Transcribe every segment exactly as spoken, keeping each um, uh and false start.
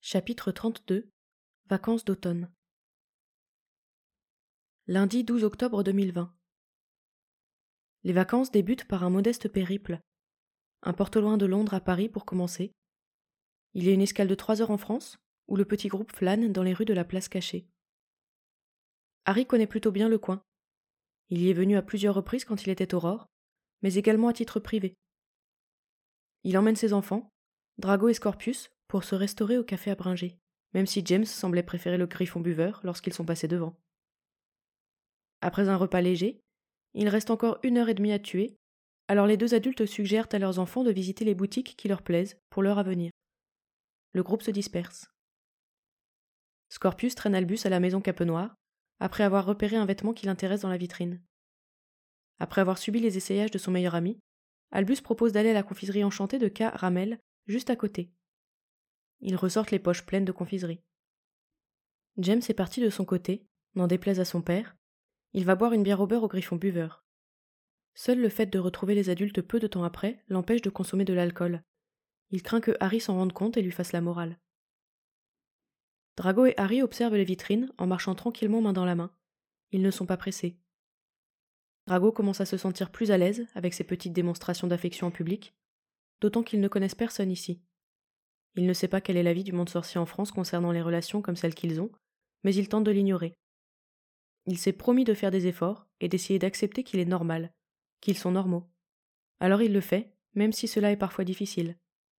Chapitre trente-deux. Vacances d'automne. Lundi douze octobre deux mille vingt. Les vacances débutent par un modeste périple. Un porte au loin de Londres à Paris pour commencer. Il y a une escale de trois heures en France, où le petit groupe flâne dans les rues de la place cachée. Harry connaît plutôt bien le coin. Il y est venu à plusieurs reprises quand il était aurore, mais également à titre privé. Il emmène ses enfants, Drago et Scorpius, pour se restaurer au café à Bringer, même si James semblait préférer le griffon buveur lorsqu'ils sont passés devant. Après un repas léger, il reste encore une heure et demie à tuer, alors les deux adultes suggèrent à leurs enfants de visiter les boutiques qui leur plaisent pour l'heure à venir. Le groupe se disperse. Scorpius traîne Albus à la maison Capenoir, après avoir repéré un vêtement qui l'intéresse dans la vitrine. Après avoir subi les essayages de son meilleur ami, Albus propose d'aller à la confiserie enchantée de K. Ramel, juste à côté. Ils ressortent les poches pleines de confiserie. James est parti de son côté, n'en déplaise à son père. Il va boire une bière au beurre au griffon buveur. Seul le fait de retrouver les adultes peu de temps après l'empêche de consommer de l'alcool. Il craint que Harry s'en rende compte et lui fasse la morale. Drago et Harry observent les vitrines en marchant tranquillement main dans la main. Ils ne sont pas pressés. Drago commence à se sentir plus à l'aise avec ses petites démonstrations d'affection en public, d'autant qu'ils ne connaissent personne ici. Il ne sait pas quel est l'avis du monde sorcier en France concernant les relations comme celles qu'ils ont, mais il tente de l'ignorer. Il s'est promis de faire des efforts et d'essayer d'accepter qu'il est normal, qu'ils sont normaux. Alors il le fait, même si cela est parfois difficile.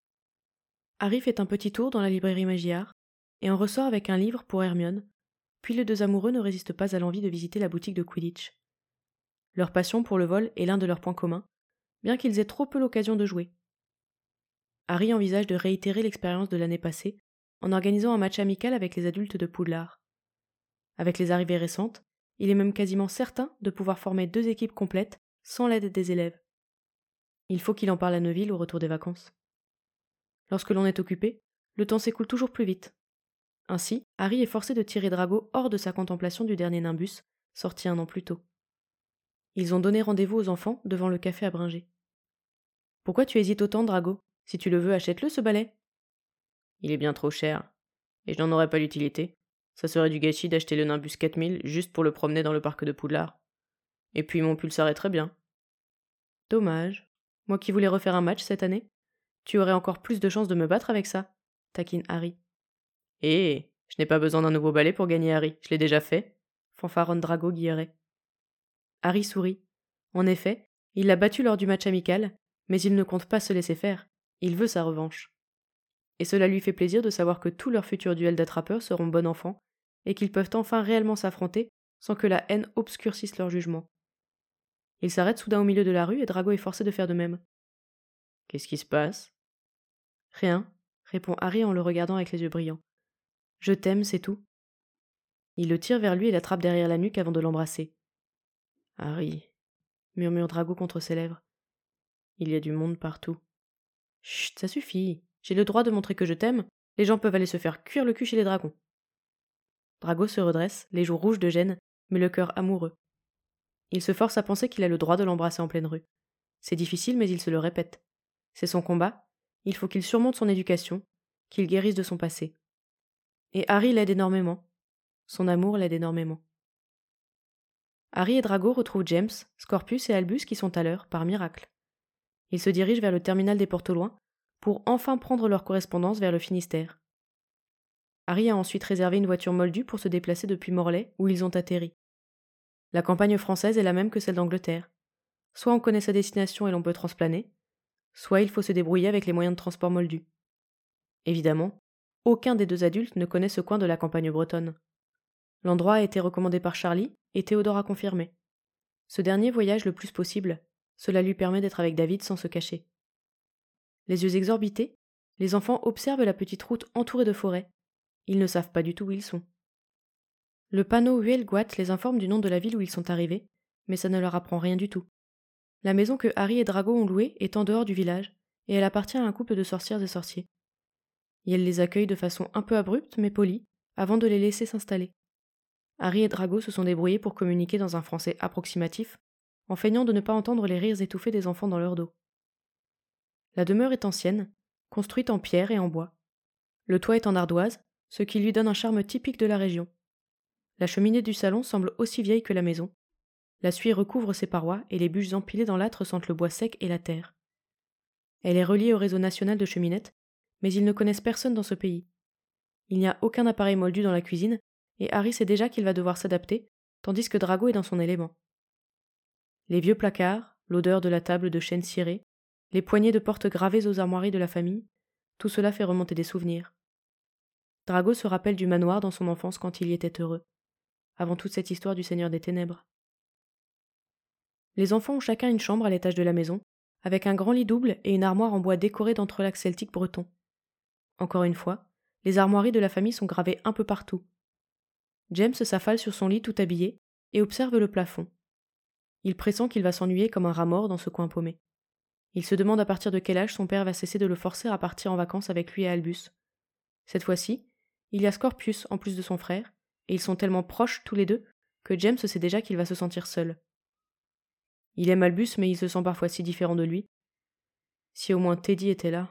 Harry fait un petit tour dans la librairie Maillard et en ressort avec un livre pour Hermione, puis les deux amoureux ne résistent pas à l'envie de visiter la boutique de Quidditch. Leur passion pour le vol est l'un de leurs points communs, bien qu'ils aient trop peu l'occasion de jouer. Harry envisage de réitérer l'expérience de l'année passée en organisant un match amical avec les adultes de Poudlard. Avec les arrivées récentes, il est même quasiment certain de pouvoir former deux équipes complètes sans l'aide des élèves. Il faut qu'il en parle à Neville au retour des vacances. Lorsque l'on est occupé, le temps s'écoule toujours plus vite. Ainsi, Harry est forcé de tirer Drago hors de sa contemplation du dernier Nimbus, sorti un an plus tôt. Ils ont donné rendez-vous aux enfants devant le café à Bringer. « Pourquoi tu hésites autant, Drago ? Si tu le veux, achète-le, ce balai. »« Il est bien trop cher, et je n'en aurais pas l'utilité. Ça serait du gâchis d'acheter le Nimbus quatre mille juste pour le promener dans le parc de Poudlard. Et puis mon pulsar est très bien. »« Dommage. Moi qui voulais refaire un match cette année. Tu aurais encore plus de chances de me battre avec ça, » taquine Harry. « Hé, je n'ai pas besoin d'un nouveau balai pour gagner Harry, je l'ai déjà fait, » fanfaronne Drago Guilleret. Harry sourit. En effet, il l'a battu lors du match amical, mais il ne compte pas se laisser faire. Il veut sa revanche. Et cela lui fait plaisir de savoir que tous leurs futurs duels d'attrapeurs seront bon enfant, et qu'ils peuvent enfin réellement s'affronter sans que la haine obscurcisse leur jugement. Il s'arrête soudain au milieu de la rue et Drago est forcé de faire de même. « Qu'est-ce qui se passe ?»« Rien, » répond Harry en le regardant avec les yeux brillants. « Je t'aime, c'est tout. » Il le tire vers lui et l'attrape derrière la nuque avant de l'embrasser. « Harry, » murmure Drago contre ses lèvres. Il y a du monde partout. Chut, ça suffit. J'ai le droit de montrer que je t'aime. Les gens peuvent aller se faire cuire le cul chez les dragons. Drago se redresse, les joues rouges de gêne, mais le cœur amoureux. Il se force à penser qu'il a le droit de l'embrasser en pleine rue. C'est difficile, mais il se le répète. C'est son combat. Il faut qu'il surmonte son éducation, qu'il guérisse de son passé. Et Harry l'aide énormément. Son amour l'aide énormément. Harry et Drago retrouvent James, Scorpius et Albus qui sont à l'heure, par miracle. Ils se dirigent vers le terminal des portes au loin pour enfin prendre leur correspondance vers le Finistère. Harry a ensuite réservé une voiture moldue pour se déplacer depuis Morlaix, où ils ont atterri. La campagne française est la même que celle d'Angleterre. Soit on connaît sa destination et l'on peut transplaner, soit il faut se débrouiller avec les moyens de transport moldus. Évidemment, aucun des deux adultes ne connaît ce coin de la campagne bretonne. L'endroit a été recommandé par Charlie et Théodore a confirmé. Ce dernier voyage le plus possible, cela lui permet d'être avec David sans se cacher. Les yeux exorbités, les enfants observent la petite route entourée de forêts. Ils ne savent pas du tout où ils sont. Le panneau Huelgoat les informe du nom de la ville où ils sont arrivés, mais ça ne leur apprend rien du tout. La maison que Harry et Drago ont louée est en dehors du village, et elle appartient à un couple de sorcières et sorciers. Et elle les accueille de façon un peu abrupte mais polie, avant de les laisser s'installer. Harry et Drago se sont débrouillés pour communiquer dans un français approximatif, en feignant de ne pas entendre les rires étouffés des enfants dans leur dos. La demeure est ancienne, construite en pierre et en bois. Le toit est en ardoise, ce qui lui donne un charme typique de la région. La cheminée du salon semble aussi vieille que la maison. La suie recouvre ses parois et les bûches empilées dans l'âtre sentent le bois sec et la terre. Elle est reliée au réseau national de cheminettes, mais ils ne connaissent personne dans ce pays. Il n'y a aucun appareil moldu dans la cuisine, et Harry sait déjà qu'il va devoir s'adapter, tandis que Drago est dans son élément. Les vieux placards, l'odeur de la table de chêne ciré, les poignées de porte gravées aux armoiries de la famille, tout cela fait remonter des souvenirs. Drago se rappelle du manoir dans son enfance quand il y était heureux, avant toute cette histoire du Seigneur des Ténèbres. Les enfants ont chacun une chambre à l'étage de la maison, avec un grand lit double et une armoire en bois décorée d'entrelacs celtiques bretons. Encore une fois, les armoiries de la famille sont gravées un peu partout. James s'affale sur son lit tout habillé et observe le plafond. Il pressent qu'il va s'ennuyer comme un rat mort dans ce coin paumé. Il se demande à partir de quel âge son père va cesser de le forcer à partir en vacances avec lui et Albus. Cette fois-ci, il y a Scorpius en plus de son frère, et ils sont tellement proches tous les deux que James sait déjà qu'il va se sentir seul. Il aime Albus, mais il se sent parfois si différent de lui. Si au moins Teddy était là.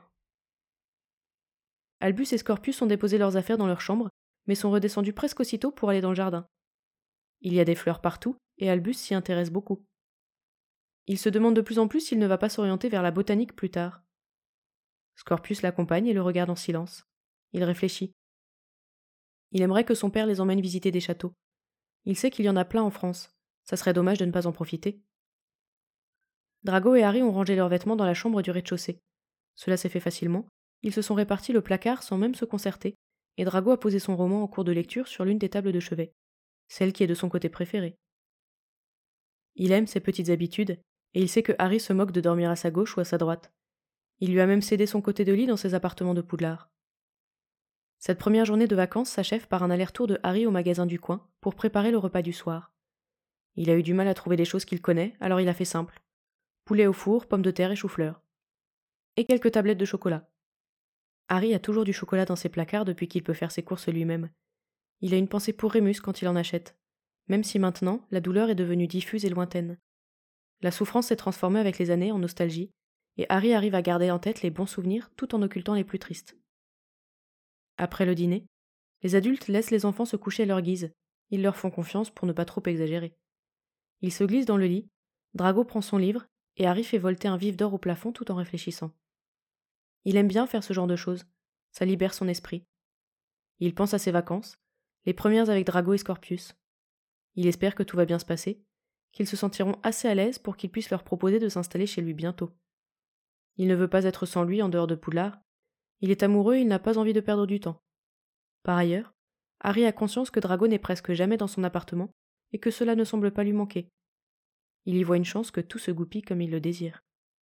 Albus et Scorpius ont déposé leurs affaires dans leur chambre, mais sont redescendus presque aussitôt pour aller dans le jardin. Il y a des fleurs partout, et Albus s'y intéresse beaucoup. Il se demande de plus en plus s'il ne va pas s'orienter vers la botanique plus tard. Scorpius l'accompagne et le regarde en silence. Il réfléchit. Il aimerait que son père les emmène visiter des châteaux. Il sait qu'il y en a plein en France. Ça serait dommage de ne pas en profiter. Drago et Harry ont rangé leurs vêtements dans la chambre du rez-de-chaussée. Cela s'est fait facilement. Ils se sont répartis le placard sans même se concerter, et Drago a posé son roman en cours de lecture sur l'une des tables de chevet, celle qui est de son côté préféré. Il aime ses petites habitudes, et il sait que Harry se moque de dormir à sa gauche ou à sa droite. Il lui a même cédé son côté de lit dans ses appartements de Poudlard. Cette première journée de vacances s'achève par un aller-retour de Harry au magasin du coin pour préparer le repas du soir. Il a eu du mal à trouver des choses qu'il connaît, alors il a fait simple. Poulet au four, pommes de terre et chou-fleur. Et quelques tablettes de chocolat. Harry a toujours du chocolat dans ses placards depuis qu'il peut faire ses courses lui-même. Il a une pensée pour Rémus quand il en achète, même si maintenant la douleur est devenue diffuse et lointaine. La souffrance s'est transformée avec les années en nostalgie, et Harry arrive à garder en tête les bons souvenirs tout en occultant les plus tristes. Après le dîner, les adultes laissent les enfants se coucher à leur guise. Ils leur font confiance pour ne pas trop exagérer. Ils se glissent dans le lit, Drago prend son livre, et Harry fait volter un vif d'or au plafond tout en réfléchissant. Il aime bien faire ce genre de choses, ça libère son esprit. Il pense à ses vacances, les premières avec Drago et Scorpius. Il espère que tout va bien se passer, qu'ils se sentiront assez à l'aise pour qu'il puisse leur proposer de s'installer chez lui bientôt. Il ne veut pas être sans lui en dehors de Poudlard. Il est amoureux et il n'a pas envie de perdre du temps. Par ailleurs, Harry a conscience que Drago n'est presque jamais dans son appartement et que cela ne semble pas lui manquer. Il y voit une chance que tout se goupille comme il le désire.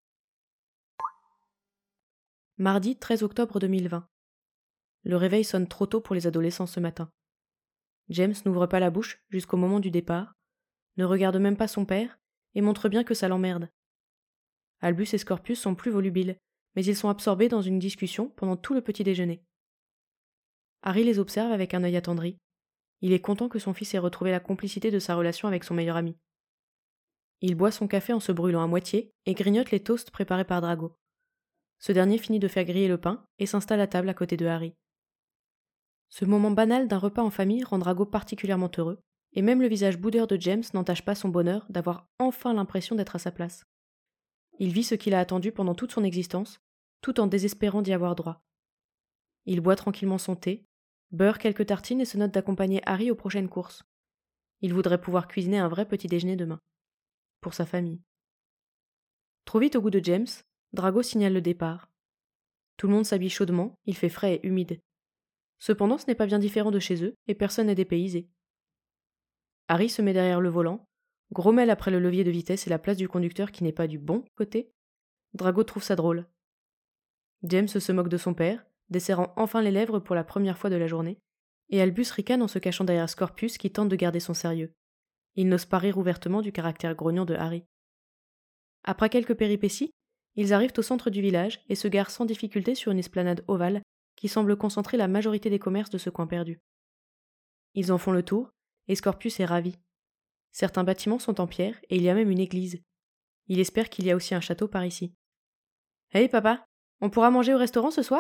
Mardi treize octobre deux mille vingt. Le réveil sonne trop tôt pour les adolescents ce matin. James n'ouvre pas la bouche jusqu'au moment du départ, ne regarde même pas son père et montre bien que ça l'emmerde. Albus et Scorpius sont plus volubiles, mais ils sont absorbés dans une discussion pendant tout le petit déjeuner. Harry les observe avec un œil attendri. Il est content que son fils ait retrouvé la complicité de sa relation avec son meilleur ami. Il boit son café en se brûlant à moitié et grignote les toasts préparés par Drago. Ce dernier finit de faire griller le pain et s'installe à table à côté de Harry. Ce moment banal d'un repas en famille rend Drago particulièrement heureux, et même le visage boudeur de James n'entache pas son bonheur d'avoir enfin l'impression d'être à sa place. Il vit ce qu'il a attendu pendant toute son existence, tout en désespérant d'y avoir droit. Il boit tranquillement son thé, beurre quelques tartines et se note d'accompagner Harry aux prochaines courses. Il voudrait pouvoir cuisiner un vrai petit déjeuner demain. Pour sa famille. Trop vite au goût de James, Drago signale le départ. Tout le monde s'habille chaudement, il fait frais et humide. Cependant, ce n'est pas bien différent de chez eux, et personne n'est dépaysé. Harry se met derrière le volant, grommelle après le levier de vitesse et la place du conducteur qui n'est pas du bon côté. Drago trouve ça drôle. James se moque de son père, desserrant enfin les lèvres pour la première fois de la journée, et Albus ricane en se cachant derrière Scorpius qui tente de garder son sérieux. Il n'ose pas rire ouvertement du caractère grognon de Harry. Après quelques péripéties, ils arrivent au centre du village et se garent sans difficulté sur une esplanade ovale qui semble concentrer la majorité des commerces de ce coin perdu. Ils en font le tour, et Scorpius est ravi. Certains bâtiments sont en pierre et il y a même une église. Il espère qu'il y a aussi un château par ici. « Hey papa, on pourra manger au restaurant ce soir ?»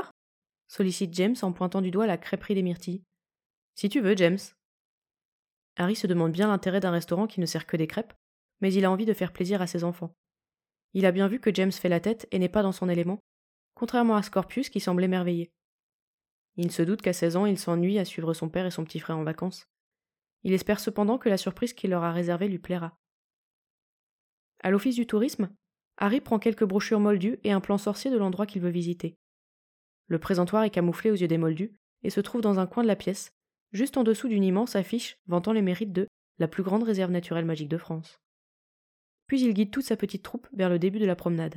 sollicite James en pointant du doigt la crêperie des myrtilles. Si tu veux, James. Harry se demande bien l'intérêt d'un restaurant qui ne sert que des crêpes, mais il a envie de faire plaisir à ses enfants. Il a bien vu que James fait la tête et n'est pas dans son élément, contrairement à Scorpius qui semble émerveillé. Il se doute qu'à seize ans, il s'ennuie à suivre son père et son petit frère en vacances. Il espère cependant que la surprise qu'il leur a réservée lui plaira. À l'office du tourisme, Harry prend quelques brochures moldues et un plan sorcier de l'endroit qu'il veut visiter. Le présentoir est camouflé aux yeux des moldus et se trouve dans un coin de la pièce, juste en dessous d'une immense affiche vantant les mérites de la plus grande réserve naturelle magique de France. Puis il guide toute sa petite troupe vers le début de la promenade.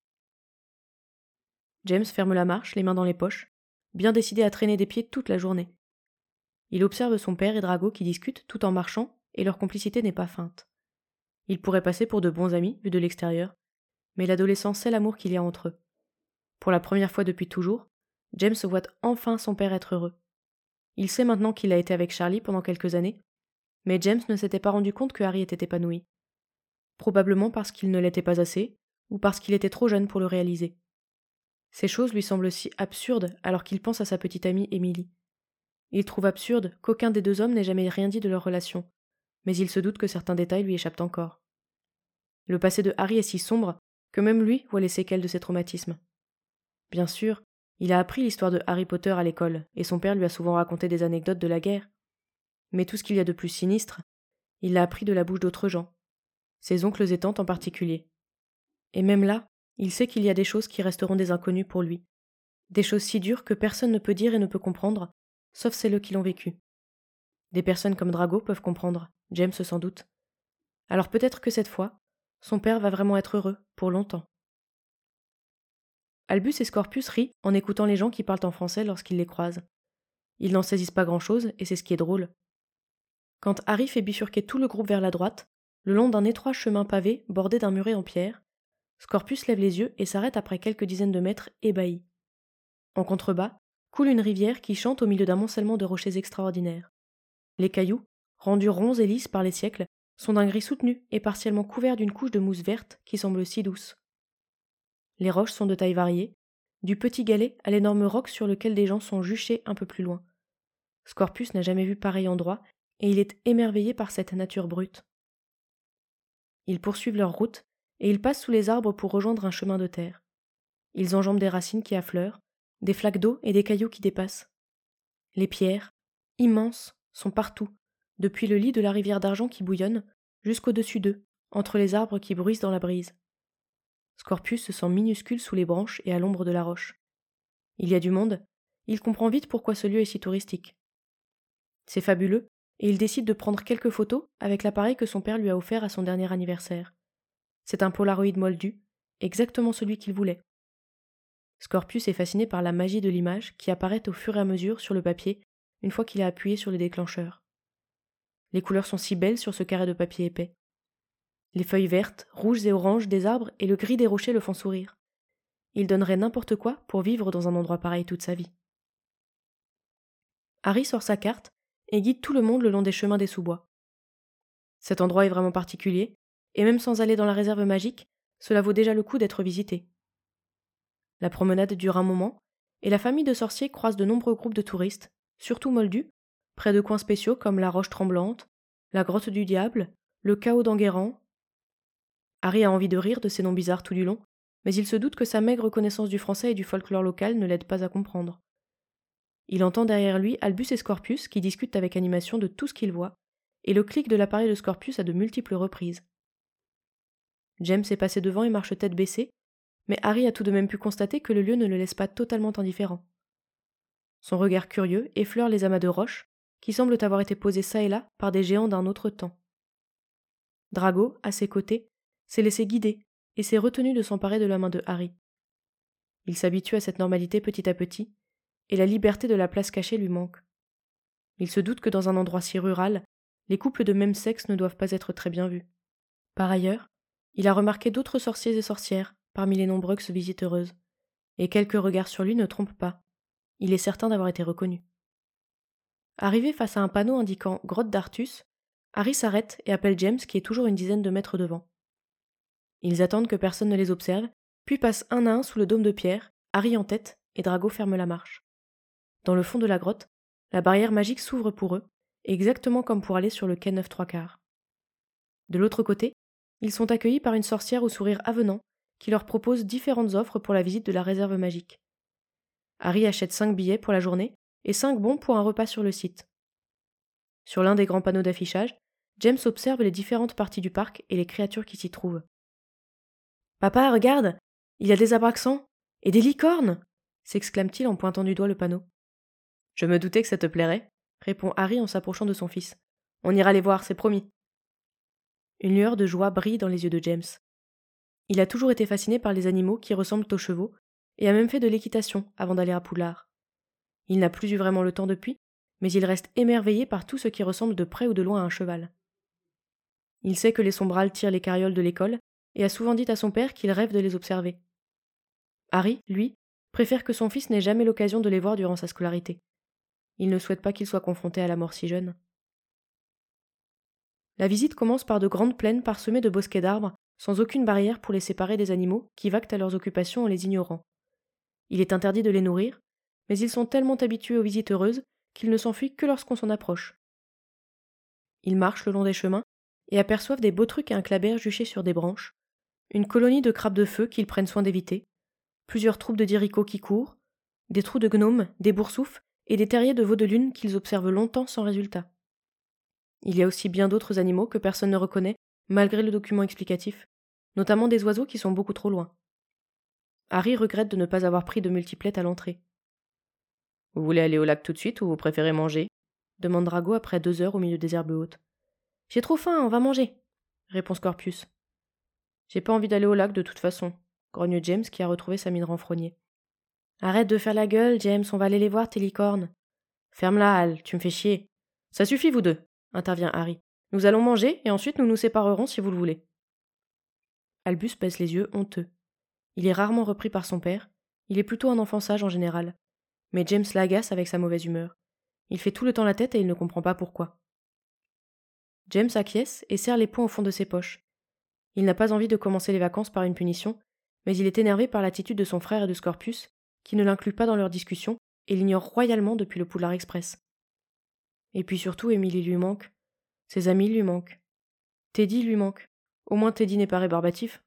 James ferme la marche, les mains dans les poches, bien décidé à traîner des pieds toute la journée. Il observe son père et Drago qui discutent tout en marchant, et leur complicité n'est pas feinte. Ils pourraient passer pour de bons amis, vus de l'extérieur, mais l'adolescent sait l'amour qu'il y a entre eux. Pour la première fois depuis toujours, James voit enfin son père être heureux. Il sait maintenant qu'il a été avec Charlie pendant quelques années, mais James ne s'était pas rendu compte que Harry était épanoui. Probablement parce qu'il ne l'était pas assez, ou parce qu'il était trop jeune pour le réaliser. Ces choses lui semblent si absurdes alors qu'il pense à sa petite amie Emily. Il trouve absurde qu'aucun des deux hommes n'ait jamais rien dit de leur relation, mais il se doute que certains détails lui échappent encore. Le passé de Harry est si sombre que même lui voit les séquelles de ses traumatismes. Bien sûr, il a appris l'histoire de Harry Potter à l'école, et son père lui a souvent raconté des anecdotes de la guerre. Mais tout ce qu'il y a de plus sinistre, il l'a appris de la bouche d'autres gens, ses oncles et tantes en particulier. Et même là, il sait qu'il y a des choses qui resteront des inconnus pour lui, des choses si dures que personne ne peut dire et ne peut comprendre, sauf celles qui l'ont vécu. Des personnes comme Drago peuvent comprendre, James sans doute. Alors peut-être que cette fois, son père va vraiment être heureux, pour longtemps. Albus et Scorpius rient en écoutant les gens qui parlent en français lorsqu'ils les croisent. Ils n'en saisissent pas grand-chose, et c'est ce qui est drôle. Quand Harry fait bifurquer tout le groupe vers la droite, le long d'un étroit chemin pavé bordé d'un muret en pierre, Scorpius lève les yeux et s'arrête après quelques dizaines de mètres, ébahi. En contrebas, coule une rivière qui chante au milieu d'un amoncellement de rochers extraordinaires. Les cailloux, rendus ronds et lisses par les siècles, sont d'un gris soutenu et partiellement couverts d'une couche de mousse verte qui semble si douce. Les roches sont de tailles variées, du petit galet à l'énorme roc sur lequel des gens sont juchés un peu plus loin. Scorpius n'a jamais vu pareil endroit, et il est émerveillé par cette nature brute. Ils poursuivent leur route, et ils passent sous les arbres pour rejoindre un chemin de terre. Ils enjambent des racines qui affleurent, des flaques d'eau et des cailloux qui dépassent. Les pierres, immenses, sont partout, depuis le lit de la rivière d'argent qui bouillonne, jusqu'au-dessus d'eux, entre les arbres qui bruissent dans la brise. Scorpius se sent minuscule sous les branches et à l'ombre de la roche. Il y a du monde, il comprend vite pourquoi ce lieu est si touristique. C'est fabuleux, et il décide de prendre quelques photos avec l'appareil que son père lui a offert à son dernier anniversaire. C'est un Polaroid moldu, exactement celui qu'il voulait. Scorpius est fasciné par la magie de l'image qui apparaît au fur et à mesure sur le papier une fois qu'il a appuyé sur le déclencheur. Les couleurs sont si belles sur ce carré de papier épais. Les feuilles vertes, rouges et oranges des arbres et le gris des rochers le font sourire. Il donnerait n'importe quoi pour vivre dans un endroit pareil toute sa vie. Harry sort sa carte et guide tout le monde le long des chemins des sous-bois. Cet endroit est vraiment particulier, et même sans aller dans la réserve magique, cela vaut déjà le coup d'être visité. La promenade dure un moment, et la famille de sorciers croise de nombreux groupes de touristes, surtout moldus, près de coins spéciaux comme la Roche Tremblante, la Grotte du Diable, le Chaos d'Enguerrand. Harry a envie de rire de ces noms bizarres tout du long, mais il se doute que sa maigre connaissance du français et du folklore local ne l'aide pas à comprendre. Il entend derrière lui Albus et Scorpius qui discutent avec animation de tout ce qu'ils voient, et le clic de l'appareil de Scorpius à de multiples reprises. James est passé devant et marche tête baissée, mais Harry a tout de même pu constater que le lieu ne le laisse pas totalement indifférent. Son regard curieux effleure les amas de roches, qui semblent avoir été posés çà et là par des géants d'un autre temps. Drago, à ses côtés, s'est laissé guider et s'est retenu de s'emparer de la main de Harry. Il s'habitue à cette normalité petit à petit, et la liberté de la place cachée lui manque. Il se doute que dans un endroit si rural, les couples de même sexe ne doivent pas être très bien vus. Par ailleurs, il a remarqué d'autres sorciers et sorcières parmi les nombreuses visiteuses, et quelques regards sur lui ne trompent pas. Il est certain d'avoir été reconnu. Arrivé face à un panneau indiquant Grotte d'Artus, Harry s'arrête et appelle James qui est toujours une dizaine de mètres devant. Ils attendent que personne ne les observe, puis passent un à un sous le dôme de pierre, Harry en tête, et Drago ferme la marche. Dans le fond de la grotte, la barrière magique s'ouvre pour eux, exactement comme pour aller sur le quai neuf trois quarts. De l'autre côté, ils sont accueillis par une sorcière au sourire avenant qui leur propose différentes offres pour la visite de la réserve magique. Harry achète cinq billets pour la journée et cinq bons pour un repas sur le site. Sur l'un des grands panneaux d'affichage, James observe les différentes parties du parc et les créatures qui s'y trouvent. « Papa, regarde, il y a des abraxans et des licornes !» s'exclame-t-il en pointant du doigt le panneau. « Je me doutais que ça te plairait », répond Harry en s'approchant de son fils. « On ira les voir, c'est promis. » Une lueur de joie brille dans les yeux de James. Il a toujours été fasciné par les animaux qui ressemblent aux chevaux et a même fait de l'équitation avant d'aller à Poudlard. Il n'a plus eu vraiment le temps depuis, mais il reste émerveillé par tout ce qui ressemble de près ou de loin à un cheval. Il sait que les sombrales tirent les carrioles de l'école et a souvent dit à son père qu'il rêve de les observer. Harry, lui, préfère que son fils n'ait jamais l'occasion de les voir durant sa scolarité. Il ne souhaite pas qu'il soit confronté à la mort si jeune. La visite commence par de grandes plaines parsemées de bosquets d'arbres, sans aucune barrière pour les séparer des animaux qui vaquent à leurs occupations en les ignorant. Il est interdit de les nourrir, mais ils sont tellement habitués aux visites heureuses qu'ils ne s'enfuient que lorsqu'on s'en approche. Ils marchent le long des chemins et aperçoivent des beaux trucs et un clabert juchés sur des branches, une colonie de crabes de feu qu'ils prennent soin d'éviter, plusieurs troupes de diricots qui courent, des trous de gnomes, des boursoufs et des terriers de veaux de lune qu'ils observent longtemps sans résultat. Il y a aussi bien d'autres animaux que personne ne reconnaît, malgré le document explicatif, notamment des oiseaux qui sont beaucoup trop loin. Harry regrette de ne pas avoir pris de multiplette à l'entrée. « Vous voulez aller au lac tout de suite ou vous préférez manger ?» demande Drago après deux heures au milieu des herbes hautes. « J'ai trop faim, on va manger !» répond Scorpius. « J'ai pas envie d'aller au lac de toute façon !» grogne James qui a retrouvé sa mine renfrognée. « Arrête de faire la gueule, James, on va aller les voir, tes licornes !»« Ferme-la, Hal, tu me fais chier !»« Ça suffit, vous deux !» intervient Harry. « Nous allons manger et ensuite nous nous séparerons si vous le voulez. » Albus baisse les yeux, honteux. Il est rarement repris par son père, il est plutôt un enfant sage en général. Mais James l'agace avec sa mauvaise humeur. Il fait tout le temps la tête et il ne comprend pas pourquoi. James acquiesce et serre les poings au fond de ses poches. Il n'a pas envie de commencer les vacances par une punition, mais il est énervé par l'attitude de son frère et de Scorpius, qui ne l'incluent pas dans leur discussion et l'ignore royalement depuis le Poudlard Express. Et puis surtout, Emily lui manque. Ses amis lui manquent. Teddy lui manque. Au moins Teddy n'est pas rébarbatif.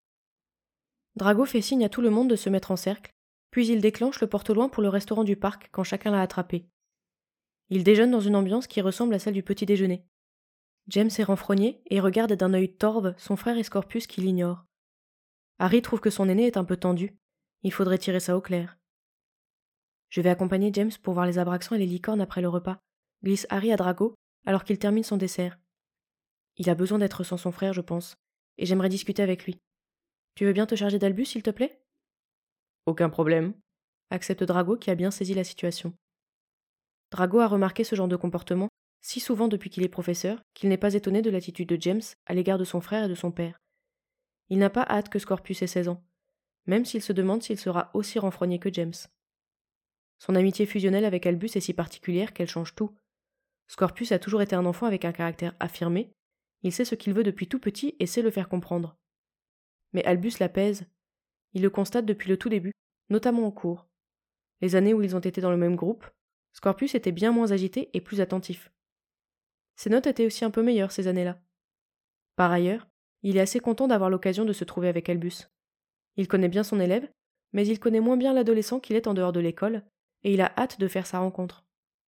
Drago fait signe à tout le monde de se mettre en cercle, puis il déclenche le porte-loin pour le restaurant du parc quand chacun l'a attrapé. Il déjeune dans une ambiance qui ressemble à celle du petit déjeuner. James est renfrogné et regarde d'un œil torve son frère et Scorpius qui l'ignorent. Harry trouve que son aîné est un peu tendu. Il faudrait tirer ça au clair. « Je vais accompagner James pour voir les abraxans et les licornes après le repas », glisse Harry à Drago alors qu'il termine son dessert. Il a besoin d'être sans son frère, je pense, et j'aimerais discuter avec lui. Tu veux bien te charger d'Albus, s'il te plaît ? Aucun problème, accepte Drago qui a bien saisi la situation. Drago a remarqué ce genre de comportement si souvent depuis qu'il est professeur qu'il n'est pas étonné de l'attitude de James à l'égard de son frère et de son père. Il n'a pas hâte que Scorpius ait seize ans, même s'il se demande s'il sera aussi renfrogné que James. Son amitié fusionnelle avec Albus est si particulière qu'elle change tout. Scorpius a toujours été un enfant avec un caractère affirmé, il sait ce qu'il veut depuis tout petit et sait le faire comprendre. Mais Albus l'apaise. Il le constate depuis le tout début, notamment en cours. Les années où ils ont été dans le même groupe, Scorpius était bien moins agité et plus attentif. Ses notes étaient aussi un peu meilleures ces années-là. Par ailleurs, il est assez content d'avoir l'occasion de se trouver avec Albus. Il connaît bien son élève, mais il connaît moins bien l'adolescent qu'il est en dehors de l'école, et il a hâte de faire sa rencontre.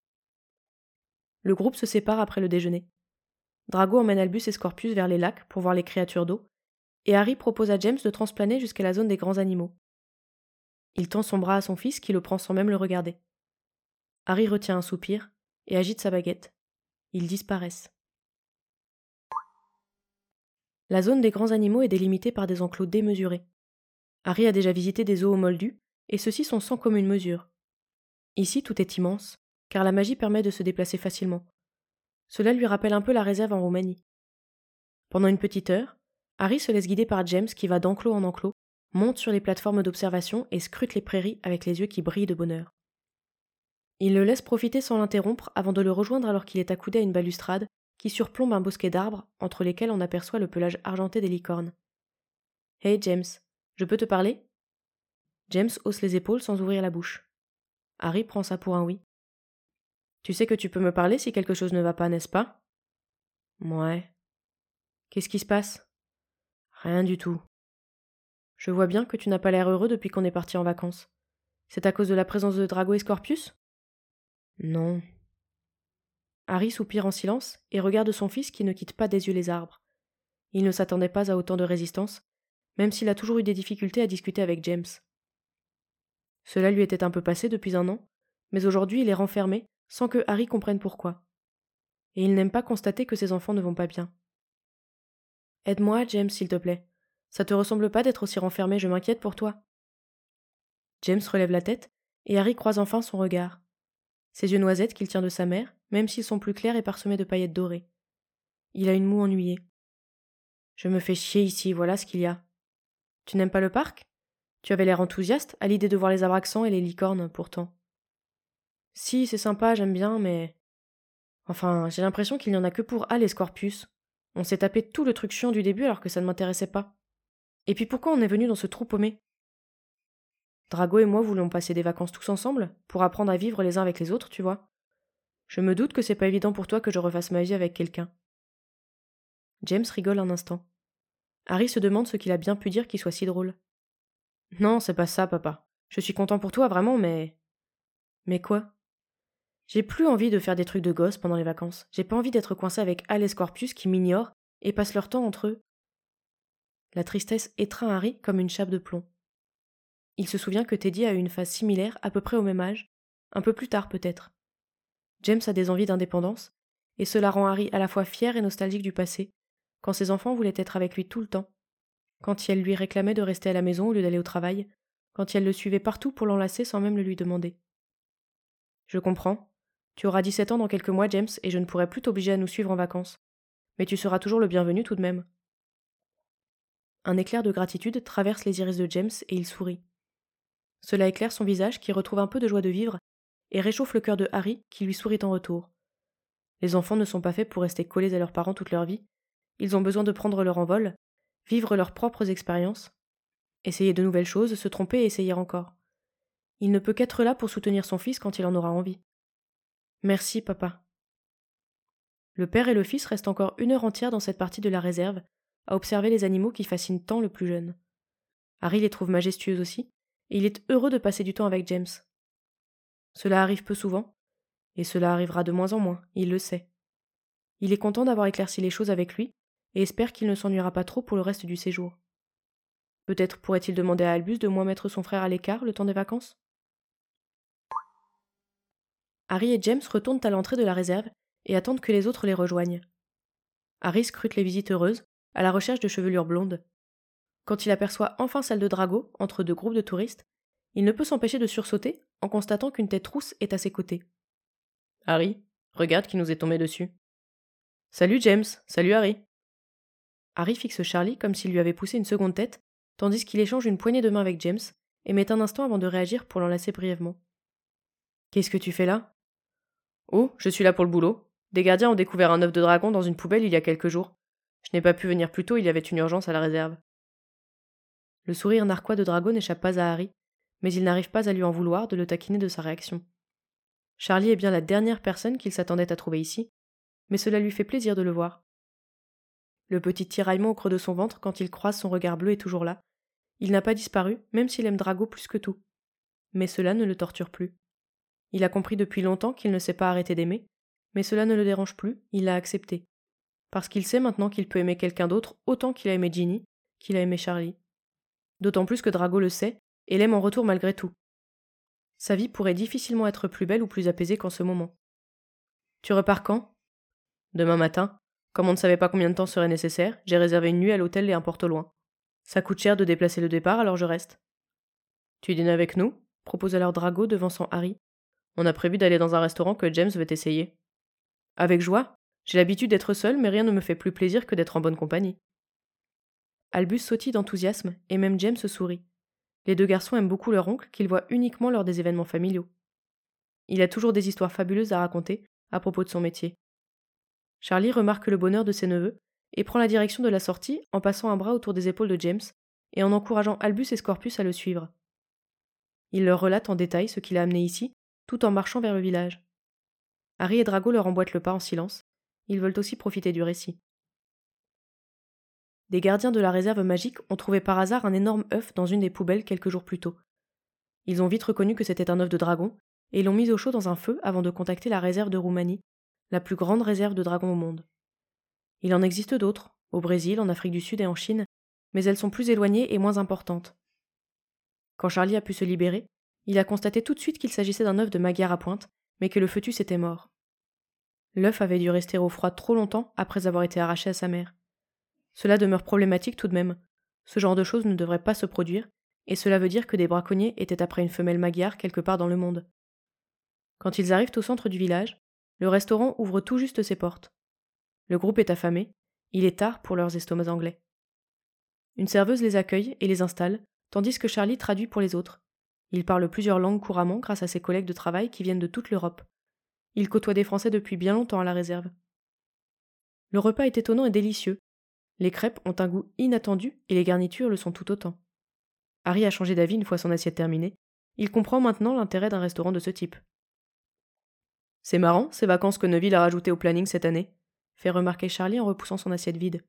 Le groupe se sépare après le déjeuner. Drago emmène Albus et Scorpius vers les lacs pour voir les créatures d'eau, et Harry propose à James de transplaner jusqu'à la zone des grands animaux. Il tend son bras à son fils qui le prend sans même le regarder. Harry retient un soupir et agite sa baguette. Ils disparaissent. La zone des grands animaux est délimitée par des enclos démesurés. Harry a déjà visité des zoos moldus, et ceux-ci sont sans commune mesure. Ici, tout est immense, car la magie permet de se déplacer facilement. Cela lui rappelle un peu la réserve en Roumanie. Pendant une petite heure, Harry se laisse guider par James qui va d'enclos en enclos, monte sur les plateformes d'observation et scrute les prairies avec les yeux qui brillent de bonheur. Il le laisse profiter sans l'interrompre avant de le rejoindre alors qu'il est accoudé à une balustrade qui surplombe un bosquet d'arbres entre lesquels on aperçoit le pelage argenté des licornes. « Hey James, je peux te parler ?» James hausse les épaules sans ouvrir la bouche. Harry prend ça pour un oui. Tu sais que tu peux me parler si quelque chose ne va pas, n'est-ce pas? Ouais. Qu'est-ce qui se passe? Rien du tout. Je vois bien que tu n'as pas l'air heureux depuis qu'on est parti en vacances. C'est à cause de la présence de Drago et Scorpius? Non. Harry soupire en silence et regarde son fils qui ne quitte pas des yeux les arbres. Il ne s'attendait pas à autant de résistance, même s'il a toujours eu des difficultés à discuter avec James. Cela lui était un peu passé depuis un an, mais aujourd'hui il est renfermé sans que Harry comprenne pourquoi. Et il n'aime pas constater que ses enfants ne vont pas bien. Aide-moi, James, s'il te plaît. Ça te ressemble pas d'être aussi renfermé, je m'inquiète pour toi. James relève la tête, et Harry croise enfin son regard. Ses yeux noisettes qu'il tient de sa mère, même s'ils sont plus clairs et parsemés de paillettes dorées. Il a une moue ennuyée. Je me fais chier ici, voilà ce qu'il y a. Tu n'aimes pas le parc? Tu avais l'air enthousiaste à l'idée de voir les abraxans et les licornes, pourtant. Si, c'est sympa, j'aime bien, mais... Enfin, j'ai l'impression qu'il n'y en a que pour Hal et Scorpius. On s'est tapé tout le truc chiant du début alors que ça ne m'intéressait pas. Et puis pourquoi on est venu dans ce trou paumé? Drago et moi voulions passer des vacances tous ensemble, pour apprendre à vivre les uns avec les autres, tu vois. Je me doute que c'est pas évident pour toi que je refasse ma vie avec quelqu'un. James rigole un instant. Harry se demande ce qu'il a bien pu dire qui soit si drôle. Non, c'est pas ça, papa. Je suis content pour toi, vraiment, mais... Mais quoi? J'ai plus envie de faire des trucs de gosse pendant les vacances. J'ai pas envie d'être coincé avec Hal et Scorpius qui m'ignorent et passent leur temps entre eux. La tristesse étreint Harry comme une chape de plomb. Il se souvient que Teddy a eu une phase similaire à peu près au même âge, un peu plus tard peut-être. James a des envies d'indépendance, et cela rend Harry à la fois fier et nostalgique du passé, quand ses enfants voulaient être avec lui tout le temps, quand elle lui réclamait de rester à la maison au lieu d'aller au travail, quand elle le suivait partout pour l'enlacer sans même le lui demander. Je comprends. Tu auras dix-sept ans dans quelques mois, James, et je ne pourrai plus t'obliger à nous suivre en vacances. Mais tu seras toujours le bienvenu tout de même. Un éclair de gratitude traverse les iris de James et il sourit. Cela éclaire son visage qui retrouve un peu de joie de vivre et réchauffe le cœur de Harry qui lui sourit en retour. Les enfants ne sont pas faits pour rester collés à leurs parents toute leur vie. Ils ont besoin de prendre leur envol, vivre leurs propres expériences, essayer de nouvelles choses, se tromper et essayer encore. Il ne peut qu'être là pour soutenir son fils quand il en aura envie. Merci, papa. Le père et le fils restent encore une heure entière dans cette partie de la réserve, à observer les animaux qui fascinent tant le plus jeune. Harry les trouve majestueux aussi, et il est heureux de passer du temps avec James. Cela arrive peu souvent, et cela arrivera de moins en moins, il le sait. Il est content d'avoir éclairci les choses avec lui, et espère qu'il ne s'ennuiera pas trop pour le reste du séjour. Peut-être pourrait-il demander à Albus de moins mettre son frère à l'écart le temps des vacances? Harry et James retournent à l'entrée de la réserve et attendent que les autres les rejoignent. Harry scrute les visites heureuses, à la recherche de chevelures blondes. Quand il aperçoit enfin celle de Drago, entre deux groupes de touristes, il ne peut s'empêcher de sursauter en constatant qu'une tête rousse est à ses côtés. Harry, regarde qui nous est tombé dessus. Salut James, salut Harry. Harry fixe Charlie comme s'il lui avait poussé une seconde tête, tandis qu'il échange une poignée de main avec James, et met un instant avant de réagir pour l'enlacer brièvement. Qu'est-ce que tu fais là? Oh, je suis là pour le boulot. Des gardiens ont découvert un œuf de dragon dans une poubelle il y a quelques jours. Je n'ai pas pu venir plus tôt, il y avait une urgence à la réserve. Le sourire narquois de Drago n'échappe pas à Harry, mais il n'arrive pas à lui en vouloir de le taquiner de sa réaction. Charlie est bien la dernière personne qu'il s'attendait à trouver ici, mais cela lui fait plaisir de le voir. Le petit tiraillement au creux de son ventre quand il croise son regard bleu est toujours là. Il n'a pas disparu, même s'il aime Drago plus que tout. Mais cela ne le torture plus. Il a compris depuis longtemps qu'il ne s'est pas arrêté d'aimer, mais cela ne le dérange plus, il l'a accepté. Parce qu'il sait maintenant qu'il peut aimer quelqu'un d'autre autant qu'il a aimé Ginny, qu'il a aimé Charlie. D'autant plus que Drago le sait, et l'aime en retour malgré tout. Sa vie pourrait difficilement être plus belle ou plus apaisée qu'en ce moment. Tu repars quand? Demain matin. Comme on ne savait pas combien de temps serait nécessaire, j'ai réservé une nuit à l'hôtel et un porte au loin. Ça coûte cher de déplacer le départ, alors je reste. Tu dînes avec nous? Propose alors Drago devançant Harry. On a prévu d'aller dans un restaurant que James veut essayer. Avec joie. J'ai l'habitude d'être seul, mais rien ne me fait plus plaisir que d'être en bonne compagnie. Albus sautille d'enthousiasme, et même James sourit. Les deux garçons aiment beaucoup leur oncle, qu'ils voient uniquement lors des événements familiaux. Il a toujours des histoires fabuleuses à raconter à propos de son métier. Charlie remarque le bonheur de ses neveux et prend la direction de la sortie en passant un bras autour des épaules de James et en encourageant Albus et Scorpius à le suivre. Il leur relate en détail ce qui l'a amené ici tout en marchant vers le village. Harry et Drago leur emboîtent le pas en silence. Ils veulent aussi profiter du récit. Des gardiens de la réserve magique ont trouvé par hasard un énorme œuf dans une des poubelles quelques jours plus tôt. Ils ont vite reconnu que c'était un œuf de dragon, et l'ont mis au chaud dans un feu avant de contacter la réserve de Roumanie, la plus grande réserve de dragons au monde. Il en existe d'autres, au Brésil, en Afrique du Sud et en Chine, mais elles sont plus éloignées et moins importantes. Quand Charlie a pu se libérer, il a constaté tout de suite qu'il s'agissait d'un œuf de Magyar à pointe, mais que le fœtus était mort. L'œuf avait dû rester au froid trop longtemps après avoir été arraché à sa mère. Cela demeure problématique tout de même. Ce genre de choses ne devrait pas se produire, et cela veut dire que des braconniers étaient après une femelle magyar quelque part dans le monde. Quand ils arrivent au centre du village, le restaurant ouvre tout juste ses portes. Le groupe est affamé, il est tard pour leurs estomacs anglais. Une serveuse les accueille et les installe, tandis que Charlie traduit pour les autres. Il parle plusieurs langues couramment grâce à ses collègues de travail qui viennent de toute l'Europe. Il côtoie des Français depuis bien longtemps à la réserve. Le repas est étonnant et délicieux. Les crêpes ont un goût inattendu et les garnitures le sont tout autant. Harry a changé d'avis une fois son assiette terminée. Il comprend maintenant l'intérêt d'un restaurant de ce type. C'est marrant, ces vacances que Neville a rajoutées au planning cette année, fait remarquer Charlie en repoussant son assiette vide.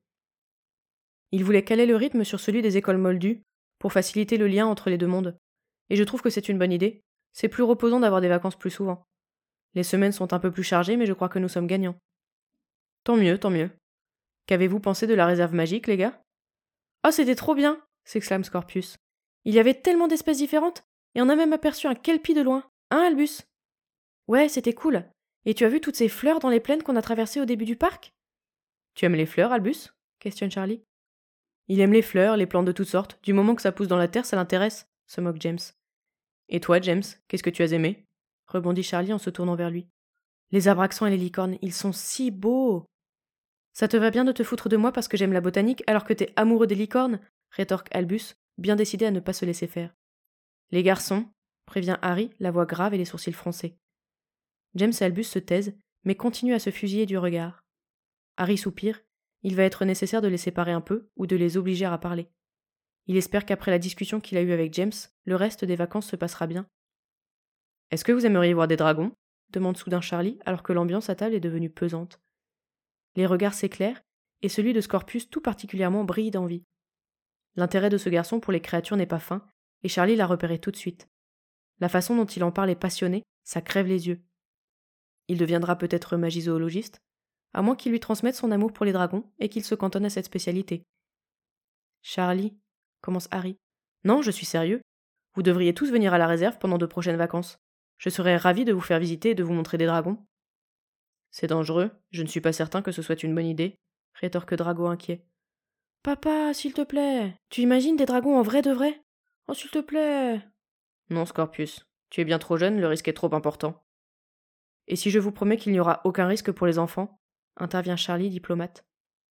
Il voulait caler le rythme sur celui des écoles moldues, pour faciliter le lien entre les deux mondes. Et je trouve que c'est une bonne idée. C'est plus reposant d'avoir des vacances plus souvent. Les semaines sont un peu plus chargées, mais je crois que nous sommes gagnants. Tant mieux, tant mieux. Qu'avez-vous pensé de la réserve magique, les gars ? Oh, c'était trop bien ! S'exclame Scorpius. Il y avait tellement d'espèces différentes, et on a même aperçu un kelpie de loin. Hein, Albus ? Ouais, c'était cool. Et tu as vu toutes ces fleurs dans les plaines qu'on a traversées au début du parc ? Tu aimes les fleurs, Albus ? Questionne Charlie. Il aime les fleurs, les plantes de toutes sortes. Du moment que ça pousse dans la terre, ça l'intéresse, se moque James. Et toi, James, qu'est-ce que tu as aimé ? Rebondit Charlie en se tournant vers lui. Les abraxans et les licornes, ils sont si beaux. Ça te va bien de te foutre de moi parce que j'aime la botanique alors que t'es amoureux des licornes ? Rétorque Albus, bien décidé à ne pas se laisser faire. Les garçons, prévient Harry, la voix grave et les sourcils froncés. James et Albus se taisent, mais continuent à se fusiller du regard. Harry soupire. Il va être nécessaire de les séparer un peu ou de les obliger à parler. Il espère qu'après la discussion qu'il a eue avec James, le reste des vacances se passera bien. Est-ce que vous aimeriez voir des dragons ? Demande soudain Charlie, alors que l'ambiance à table est devenue pesante. Les regards s'éclairent, et celui de Scorpius tout particulièrement brille d'envie. L'intérêt de ce garçon pour les créatures n'est pas fin, et Charlie l'a repéré tout de suite. La façon dont il en parle est passionnée, ça crève les yeux. Il deviendra peut-être magizoologiste, à moins qu'il lui transmette son amour pour les dragons et qu'il se cantonne à cette spécialité. Charlie, commence Harry. Non, je suis sérieux. Vous devriez tous venir à la réserve pendant de prochaines vacances. Je serais ravi de vous faire visiter et de vous montrer des dragons. C'est dangereux, je ne suis pas certain que ce soit une bonne idée, rétorque Drago inquiet. Papa, s'il te plaît, tu imagines des dragons en vrai de vrai ? Oh, s'il te plaît. Non, Scorpius, tu es bien trop jeune, le risque est trop important. Et si je vous promets qu'il n'y aura aucun risque pour les enfants ? Intervient Charlie, diplomate.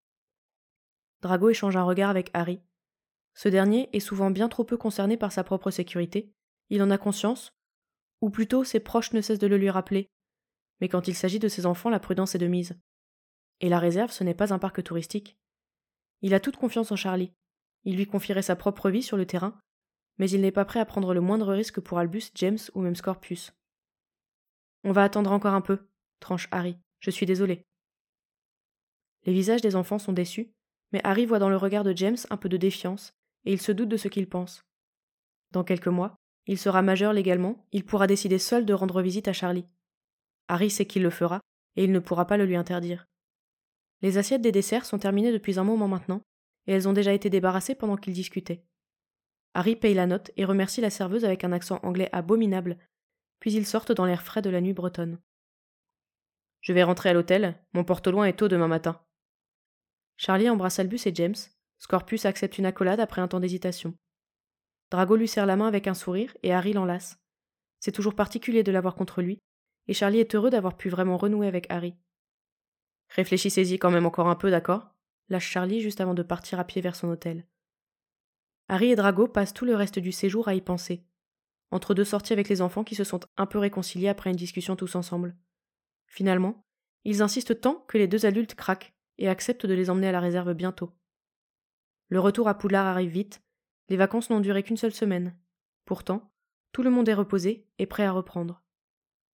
Drago échange un regard avec Harry. Ce dernier est souvent bien trop peu concerné par sa propre sécurité, il en a conscience, ou plutôt ses proches ne cessent de le lui rappeler, mais quand il s'agit de ses enfants, la prudence est de mise. Et la réserve, ce n'est pas un parc touristique. Il a toute confiance en Charlie. Il lui confierait sa propre vie sur le terrain, mais il n'est pas prêt à prendre le moindre risque pour Albus, James ou même Scorpius. On va attendre encore un peu, tranche Harry. Je suis désolé. Les visages des enfants sont déçus, mais Harry voit dans le regard de James un peu de défiance, et il se doute de ce qu'il pense. Dans quelques mois, il sera majeur légalement, il pourra décider seul de rendre visite à Charlie. Harry sait qu'il le fera, et il ne pourra pas le lui interdire. Les assiettes des desserts sont terminées depuis un moment maintenant, et elles ont déjà été débarrassées pendant qu'ils discutaient. Harry paye la note et remercie la serveuse avec un accent anglais abominable, puis ils sortent dans l'air frais de la nuit bretonne. Je vais rentrer à l'hôtel, mon porte-loin est tôt demain matin. Charlie embrasse Albus et James. Scorpius accepte une accolade après un temps d'hésitation. Drago lui serre la main avec un sourire et Harry l'enlace. C'est toujours particulier de l'avoir contre lui, et Charlie est heureux d'avoir pu vraiment renouer avec Harry. Réfléchissez-y quand même encore un peu, d'accord ? Lâche Charlie juste avant de partir à pied vers son hôtel. Harry et Drago passent tout le reste du séjour à y penser, entre deux sorties avec les enfants qui se sont un peu réconciliés après une discussion tous ensemble. Finalement, ils insistent tant que les deux adultes craquent et acceptent de les emmener à la réserve bientôt. Le retour à Poudlard arrive vite, les vacances n'ont duré qu'une seule semaine. Pourtant, tout le monde est reposé et prêt à reprendre.